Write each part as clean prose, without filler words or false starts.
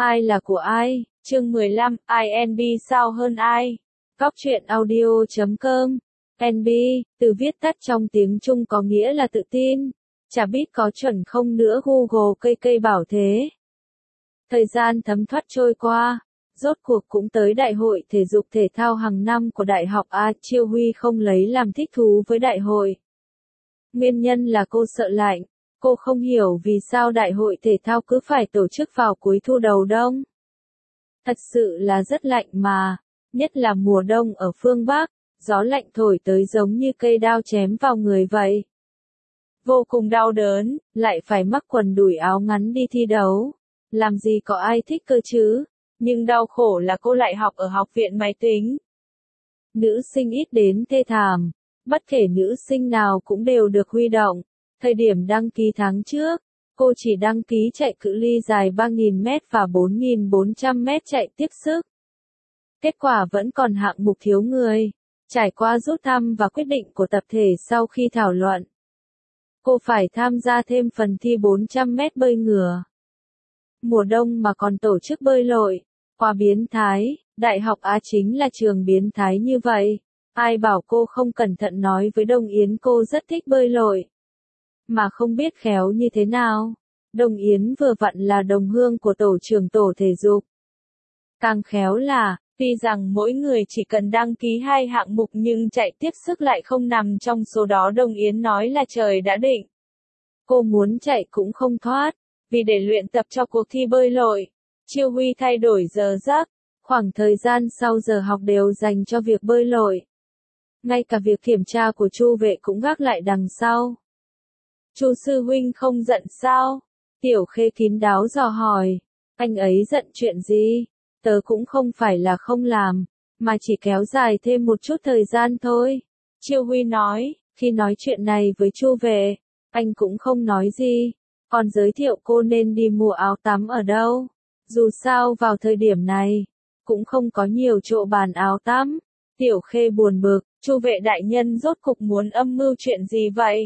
Ai là của ai? Chương 15, INB sao hơn ai? Góc truyện audio.com. NB, từ viết tắt trong tiếng Trung có nghĩa là tự tin. Chả biết có chuẩn không nữa, Google cây bảo thế. Thời gian thấm thoát trôi qua, rốt cuộc cũng tới đại hội thể dục thể thao hàng năm của Đại học A. Chiêu Huy không lấy làm thích thú với đại hội. Nguyên nhân là cô sợ lạnh. Cô không hiểu vì sao đại hội thể thao cứ phải tổ chức vào cuối thu đầu đông. Thật sự là rất lạnh mà, nhất là mùa đông ở phương Bắc, gió lạnh thổi tới giống như cây đao chém vào người vậy. Vô cùng đau đớn, lại phải mắc quần đùi áo ngắn đi thi đấu. Làm gì có ai thích cơ chứ, nhưng đau khổ là cô lại học ở học viện máy tính. Nữ sinh ít đến thê thảm, bất kể nữ sinh nào cũng đều được huy động. Thời điểm đăng ký tháng trước, cô chỉ đăng ký chạy cự ly dài 3.000m và 4.400m chạy tiếp sức. Kết quả vẫn còn hạng mục thiếu người. Trải qua rút thăm và quyết định của tập thể sau khi thảo luận, cô phải tham gia thêm phần thi 400m bơi ngửa. Mùa đông mà còn tổ chức bơi lội, quá biến thái. Đại học A chính là trường biến thái như vậy. Ai bảo cô không cẩn thận nói với Đông Yến cô rất thích bơi lội, mà không biết khéo như thế nào. Đông Yến vừa vặn là đồng hương của tổ trưởng tổ thể dục. Càng khéo là, tuy rằng mỗi người chỉ cần đăng ký 2 hạng mục nhưng chạy tiếp sức lại không nằm trong số đó. Đông Yến nói là trời đã định. Cô muốn chạy cũng không thoát, vì để luyện tập cho cuộc thi bơi lội, Chiêu Huy thay đổi giờ giấc, khoảng thời gian sau giờ học đều dành cho việc bơi lội. Ngay cả việc kiểm tra của Chu vệ cũng gác lại đằng sau. Chu sư huynh không giận sao? Tiểu Khê kín đáo dò hỏi. Anh ấy giận chuyện gì? Tớ cũng không phải là không làm, mà chỉ kéo dài thêm một chút thời gian thôi. Chiêu Huy nói, khi nói chuyện này với Chu vệ, anh cũng không nói gì, còn giới thiệu cô nên đi mua áo tắm ở đâu. Dù sao vào thời điểm này, cũng không có nhiều chỗ bán áo tắm. Tiểu Khê buồn bực, Chu vệ đại nhân rốt cục muốn âm mưu chuyện gì vậy?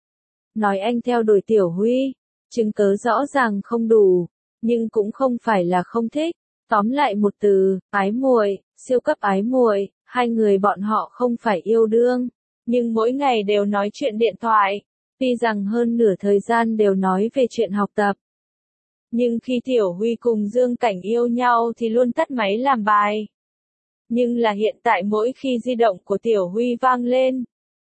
Nói anh theo đuổi Tiểu Huy, chứng cớ rõ ràng không đủ, nhưng cũng không phải là không thích. Tóm lại một từ, ái muội, siêu cấp ái muội. Hai người bọn họ không phải yêu đương, nhưng mỗi ngày đều nói chuyện điện thoại. Tuy rằng hơn nửa thời gian đều nói về chuyện học tập, nhưng khi Tiểu Huy cùng Dương Cảnh yêu nhau thì luôn tắt máy làm bài. Nhưng là hiện tại mỗi khi di động của Tiểu Huy vang lên,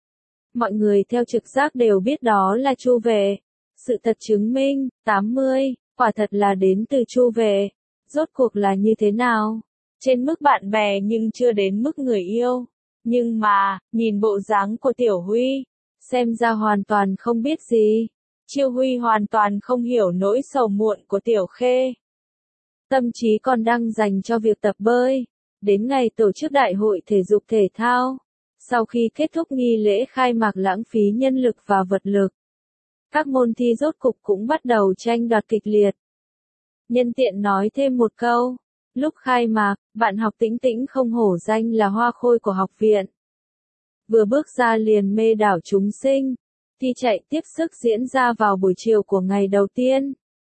mọi người theo trực giác đều biết đó là Chu vệ. Sự thật chứng minh, 80, quả thật là đến từ Chu vệ. Rốt cuộc là như thế nào? Trên mức bạn bè nhưng chưa đến mức người yêu. Nhưng mà, nhìn bộ dáng của Tiểu Huy, xem ra hoàn toàn không biết gì. Chiêu Huy hoàn toàn không hiểu nỗi sầu muộn của Tiểu Khê. Tâm trí còn đang dành cho việc tập bơi. Đến ngày tổ chức đại hội thể dục thể thao, sau khi kết thúc nghi lễ khai mạc lãng phí nhân lực và vật lực, các môn thi rốt cục cũng bắt đầu tranh đoạt kịch liệt. Nhân tiện nói thêm một câu, lúc khai mạc, bạn học Tĩnh Tĩnh không hổ danh là hoa khôi của học viện. Vừa bước ra liền mê đảo chúng sinh. Thi chạy tiếp sức diễn ra vào buổi chiều của ngày đầu tiên.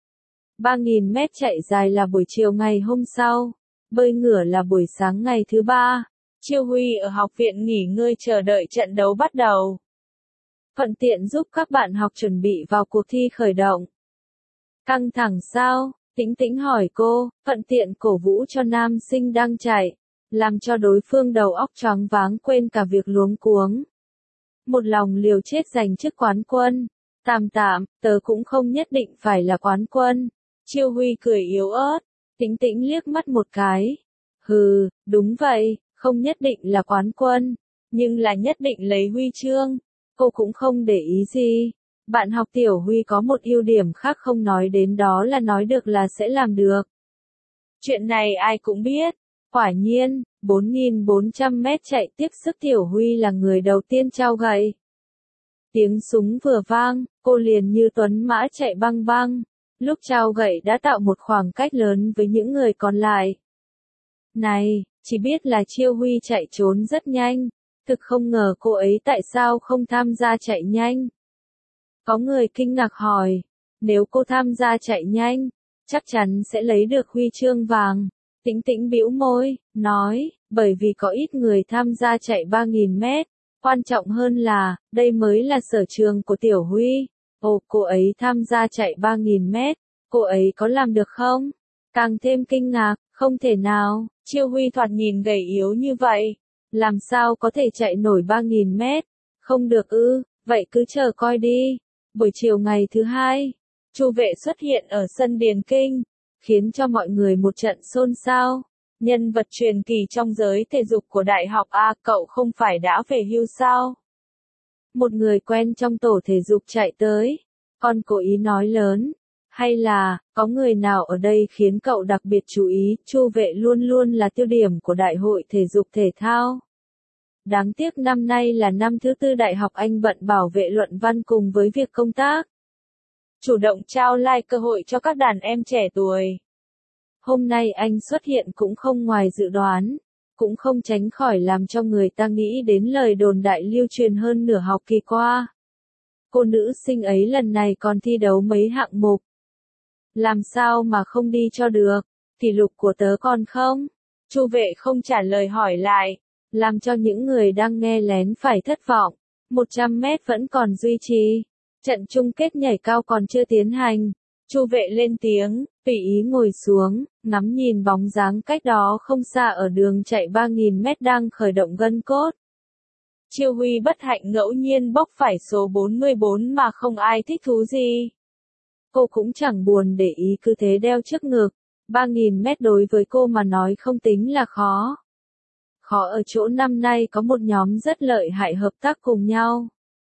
3.000m chạy dài là buổi chiều ngày hôm sau. Bơi ngửa là buổi sáng ngày thứ 3. Chiêu Huy ở học viện nghỉ ngơi chờ đợi trận đấu bắt đầu. Thuận tiện giúp các bạn học chuẩn bị vào cuộc thi khởi động. Căng thẳng sao? Tĩnh Tĩnh hỏi cô, thuận tiện cổ vũ cho nam sinh đang chạy, làm cho đối phương đầu óc choáng váng quên cả việc luống cuống. Một lòng liều chết giành chức quán quân. Tạm, tớ cũng không nhất định phải là quán quân. Chiêu Huy cười yếu ớt. Tĩnh Tĩnh liếc mắt một cái. Hừ, đúng vậy, không nhất định là quán quân, nhưng là nhất định lấy huy chương. Cô cũng không để ý gì. Bạn học Tiểu Huy có một ưu điểm khác không nói đến, đó là nói được là sẽ làm được. Chuyện này ai cũng biết. Quả nhiên, 4.400m chạy tiếp sức Tiểu Huy là người đầu tiên trao gậy. Tiếng súng vừa vang, cô liền như tuấn mã chạy băng băng. Lúc trao gậy đã tạo một khoảng cách lớn với những người còn lại. Này, chỉ biết là Chiêu Huy chạy trốn rất nhanh. Thực không ngờ cô ấy tại sao không tham gia chạy nhanh. Có người kinh ngạc hỏi, nếu cô tham gia chạy nhanh, chắc chắn sẽ lấy được huy chương vàng. Tĩnh Tĩnh bĩu môi, nói, bởi vì có ít người tham gia chạy 3.000 mét. Quan trọng hơn là, đây mới là sở trường của Tiểu Huy. Ồ, cô ấy tham gia chạy 3.000 mét, cô ấy có làm được không? Càng thêm kinh ngạc, không thể nào, Chiêu Huy thoạt nhìn gầy yếu như vậy. Làm sao có thể chạy nổi 3.000 mét? Không được ư, vậy cứ chờ coi đi. Buổi chiều ngày thứ hai, Chu Vệ xuất hiện ở sân Điền Kinh, khiến cho mọi người một trận xôn xao. Nhân vật truyền kỳ trong giới thể dục của đại học A, cậu không phải đã về hưu sao? Một người quen trong tổ thể dục chạy tới, còn cố ý nói lớn. Hay là, có người nào ở đây khiến cậu đặc biệt chú ý, Chu Vệ luôn luôn là tiêu điểm của đại hội thể dục thể thao. Đáng tiếc năm nay là năm thứ tư đại học anh bận bảo vệ luận văn cùng với việc công tác. Chủ động trao like cơ hội cho các đàn em trẻ tuổi. Hôm nay anh xuất hiện cũng không ngoài dự đoán, cũng không tránh khỏi làm cho người ta nghĩ đến lời đồn đại lưu truyền hơn nửa học kỳ qua. Cô nữ sinh ấy lần này còn thi đấu mấy hạng mục. Làm sao mà không đi cho được, kỷ lục của tớ còn không? Chu Vệ không trả lời hỏi lại, làm cho những người đang nghe lén phải thất vọng. 100 mét vẫn còn duy trì. Trận chung kết nhảy cao còn chưa tiến hành. Chu Vệ lên tiếng, tùy ý ngồi xuống, ngắm nhìn bóng dáng cách đó không xa ở đường chạy 3.000 mét đang khởi động gân cốt. Chiêu Huy bất hạnh ngẫu nhiên bốc phải số 44 mà không ai thích thú gì. Cô cũng chẳng buồn để ý, cứ thế đeo trước ngực. 3.000 mét đối với cô mà nói không tính là khó. Khó ở chỗ năm nay có một nhóm rất lợi hại hợp tác cùng nhau.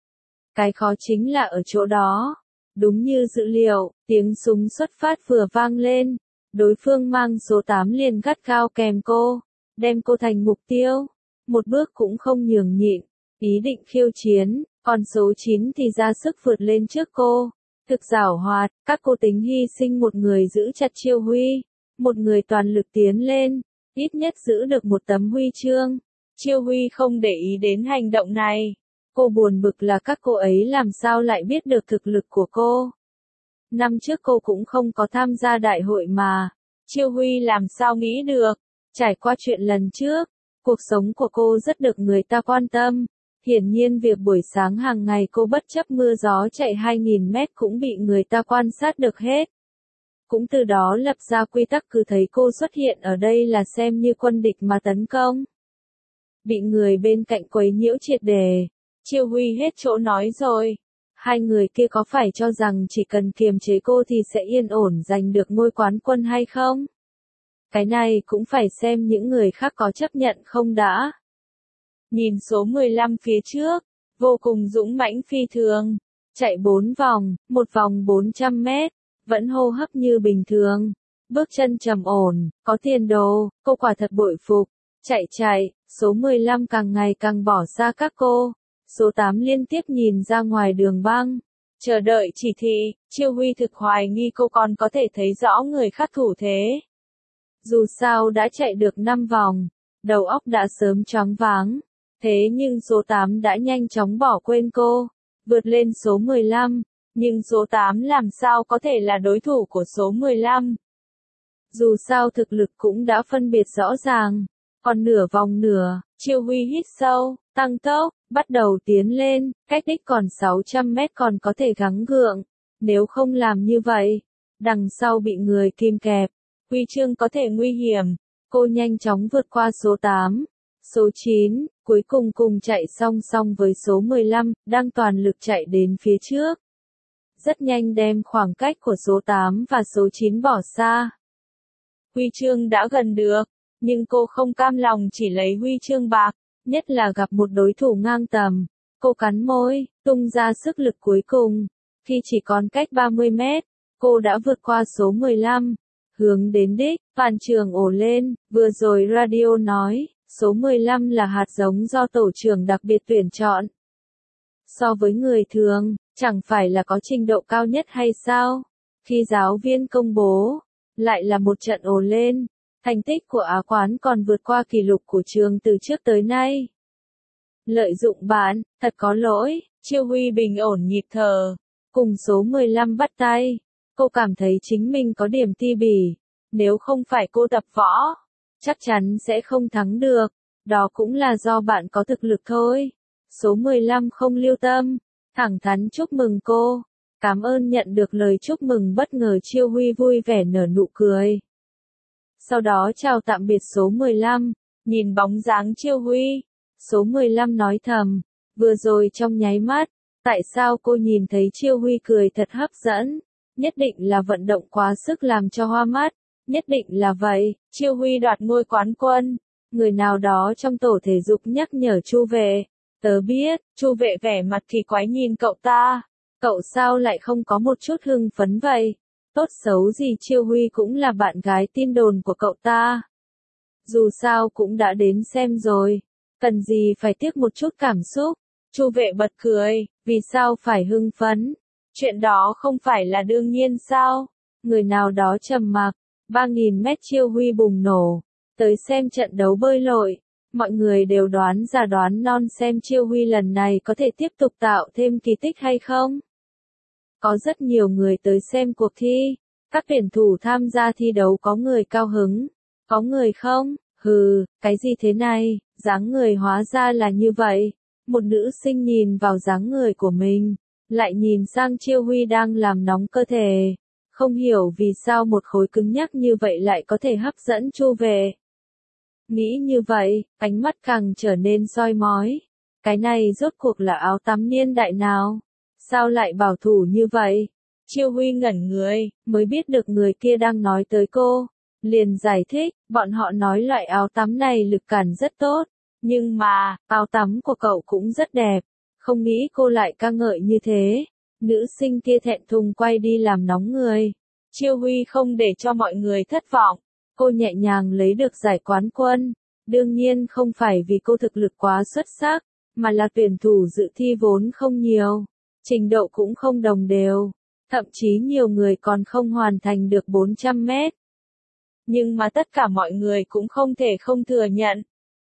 Cái khó chính là ở chỗ đó. Đúng như dự liệu, tiếng súng xuất phát vừa vang lên. Đối phương mang số 8 liền gắt cao kèm cô, đem cô thành mục tiêu. Một bước cũng không nhường nhịn, ý định khiêu chiến, còn số 9 thì ra sức vượt lên trước cô. Thực giảo hoạt, các cô tính hy sinh một người giữ chặt Chiêu Huy, một người toàn lực tiến lên, ít nhất giữ được một tấm huy chương. Chiêu Huy không để ý đến hành động này. Cô buồn bực là các cô ấy làm sao lại biết được thực lực của cô. Năm trước cô cũng không có tham gia đại hội mà. Chiêu Huy làm sao nghĩ được. Trải qua chuyện lần trước, cuộc sống của cô rất được người ta quan tâm. Hiển nhiên việc buổi sáng hàng ngày cô bất chấp mưa gió chạy 2.000 mét cũng bị người ta quan sát được hết. Cũng từ đó lập ra quy tắc cứ thấy cô xuất hiện ở đây là xem như quân địch mà tấn công. Bị người bên cạnh quấy nhiễu triệt đề. Chiêu Huy hết chỗ nói rồi. Hai người kia có phải cho rằng chỉ cần kiềm chế cô thì sẽ yên ổn giành được ngôi quán quân hay không? Cái này cũng phải xem những người khác có chấp nhận không đã. Nhìn số 15 phía trước, vô cùng dũng mãnh phi thường. Chạy 4 vòng, một vòng 400 mét, vẫn hô hấp như bình thường. Bước chân trầm ổn, có tiền đồ, cô quả thật bội phục. Chạy, số 15 càng ngày càng bỏ xa các cô. Số 8 liên tiếp nhìn ra ngoài đường băng. Chờ đợi chỉ thị, Chiêu Huy thực hoài nghi cô còn có thể thấy rõ người khác thủ thế. Dù sao đã chạy được 5 vòng, đầu óc đã sớm choáng váng. Thế nhưng số 8 đã nhanh chóng bỏ quên cô, vượt lên số 15. Nhưng số 8 làm sao có thể là đối thủ của số 15? Dù sao thực lực cũng đã phân biệt rõ ràng. Còn nửa vòng nữa, Chiêu Huy hít sâu, tăng tốc, bắt đầu tiến lên, cách đích còn 600 mét còn có thể gắng gượng. Nếu không làm như vậy, đằng sau bị người kìm kẹp, huy chương có thể nguy hiểm. Cô nhanh chóng vượt qua số 8, số 9, cuối cùng cùng chạy song song với số 15, đang toàn lực chạy đến phía trước. Rất nhanh đem khoảng cách của số 8 và số 9 bỏ xa. Huy chương đã gần được, nhưng cô không cam lòng chỉ lấy huy chương bạc, nhất là gặp một đối thủ ngang tầm. Cô cắn môi, tung ra sức lực cuối cùng. Khi chỉ còn cách 30 mét, cô đã vượt qua số 15. Hướng đến đích, toàn trường ồ lên, vừa rồi radio nói, số 15 là hạt giống do tổ trưởng đặc biệt tuyển chọn. So với người thường, chẳng phải là có trình độ cao nhất hay sao? Khi giáo viên công bố, lại là một trận ồ lên. Thành tích của Á quán còn vượt qua kỷ lục của trường từ trước tới nay. Lợi dụng bạn, thật có lỗi, Chiêu Huy bình ổn nhịp thở. Cùng số 15 bắt tay. Cô cảm thấy chính mình có điểm ti bỉ. Nếu không phải cô tập võ, chắc chắn sẽ không thắng được. Đó cũng là do bạn có thực lực thôi. Số 15 không lưu tâm. Thẳng thắn chúc mừng cô. Cảm ơn nhận được lời chúc mừng bất ngờ Chiêu Huy vui vẻ nở nụ cười. Sau đó chào tạm biệt số 15. Nhìn bóng dáng Chiêu Huy. Số 15 nói thầm. Vừa rồi trong nháy mắt. Tại sao cô nhìn thấy Chiêu Huy cười thật hấp dẫn? Nhất định là vận động quá sức làm cho hoa mắt. Nhất định là vậy. Chiêu Huy đoạt ngôi quán quân. Người nào đó trong tổ thể dục nhắc nhở Chu Vệ. Tớ biết. Chu Vệ vẻ mặt kỳ quái nhìn cậu ta. Cậu sao lại không có một chút hưng phấn vậy? Tốt xấu gì Chiêu Huy cũng là bạn gái tin đồn của cậu ta. Dù sao cũng đã đến xem rồi. Cần gì phải tiếc một chút cảm xúc. Chu Vệ bật cười. Vì sao phải hưng phấn? Chuyện đó không phải là đương nhiên sao? Người nào đó trầm mặc. 3.000 mét Chiêu Huy bùng nổ. Tới xem trận đấu bơi lội. Mọi người đều đoán già đoán non xem Chiêu Huy lần này có thể tiếp tục tạo thêm kỳ tích hay không. Có rất nhiều người tới xem cuộc thi. Các tuyển thủ tham gia thi đấu có người cao hứng. Có người không? Hừ, cái gì thế này? Dáng người hóa ra là như vậy. Một nữ sinh nhìn vào dáng người của mình. Lại nhìn sang Chiêu Huy đang làm nóng cơ thể. Không hiểu vì sao một khối cứng nhắc như vậy lại có thể hấp dẫn Chu Vệ. Nghĩ như vậy, ánh mắt càng trở nên soi mói. Cái này rốt cuộc là áo tắm niên đại nào? Sao lại bảo thủ như vậy? Chiêu Huy ngẩn người, mới biết được người kia đang nói tới cô. Liền giải thích, bọn họ nói loại áo tắm này lực cản rất tốt. Nhưng mà, áo tắm của cậu cũng rất đẹp. Không nghĩ cô lại ca ngợi như thế. Nữ sinh kia thẹn thùng quay đi làm nóng người. Chiêu Huy không để cho mọi người thất vọng. Cô nhẹ nhàng lấy được giải quán quân. Đương nhiên không phải vì cô thực lực quá xuất sắc, mà là tuyển thủ dự thi vốn không nhiều. Trình độ cũng không đồng đều. Thậm chí nhiều người còn không hoàn thành được 400 mét. Nhưng mà tất cả mọi người cũng không thể không thừa nhận.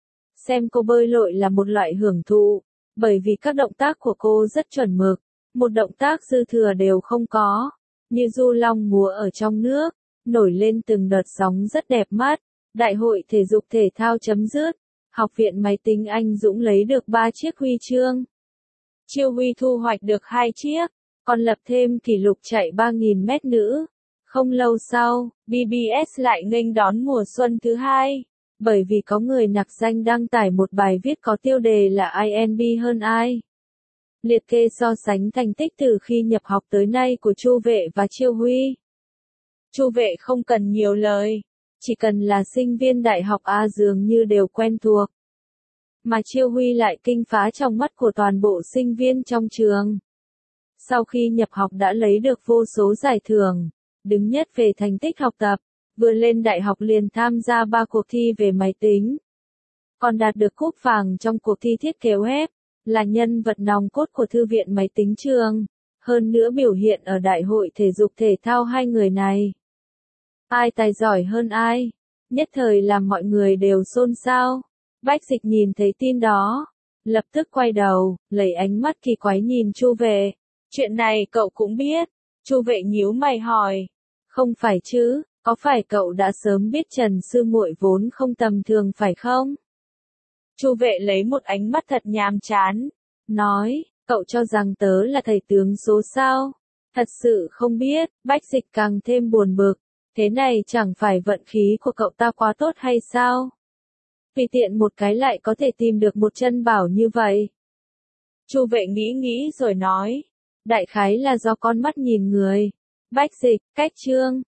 Xem cô bơi lội là một loại hưởng thụ. Bởi vì các động tác của cô rất chuẩn mực. Một động tác dư thừa đều không có. Như du long múa ở trong nước. Nổi lên từng đợt sóng rất đẹp mắt. Đại hội thể dục thể thao chấm dứt. Học viện máy tính Anh Dũng lấy được 3 chiếc huy chương. Chiêu Huy thu hoạch được 2 chiếc. Còn lập thêm kỷ lục chạy 3.000 mét nữ. Không lâu sau, BBS lại nghênh đón mùa xuân thứ 2. Bởi vì có người nặc danh đăng tải một bài viết có tiêu đề là INB hơn ai. Liệt kê so sánh thành tích từ khi nhập học tới nay của Chu Vệ và Chiêu Huy. Chu Vệ không cần nhiều lời, chỉ cần là sinh viên đại học A dường như đều quen thuộc. Mà Chiêu Huy lại kinh phá trong mắt của toàn bộ sinh viên trong trường. Sau khi nhập học đã lấy được vô số giải thưởng, đứng nhất về thành tích học tập, vừa lên đại học liền tham gia 3 cuộc thi về máy tính. Còn đạt được cúp vàng trong cuộc thi thiết kế web, là nhân vật nòng cốt của thư viện máy tính trường. Hơn nữa biểu hiện ở đại hội thể dục thể thao hai người này. Ai tài giỏi hơn ai? Nhất thời làm mọi người đều xôn xao. Bách Dịch nhìn thấy tin đó, lập tức quay đầu, lấy ánh mắt kỳ quái nhìn Chu Vệ. Chuyện này cậu cũng biết. Chu Vệ nhíu mày hỏi. Không phải chứ, có phải cậu đã sớm biết Trần sư muội vốn không tầm thường phải không? Chu Vệ lấy một ánh mắt thật nhàm chán, nói, cậu cho rằng tớ là thầy tướng số sao? Thật sự không biết. Bách Dịch càng thêm buồn bực. Thế này chẳng phải vận khí của cậu ta quá tốt hay sao? Tùy tiện một cái lại có thể tìm được một chân bảo như vậy. Chu Vệ nghĩ rồi nói. Đại khái là do con mắt nhìn người. Bách Dịch, cách chương.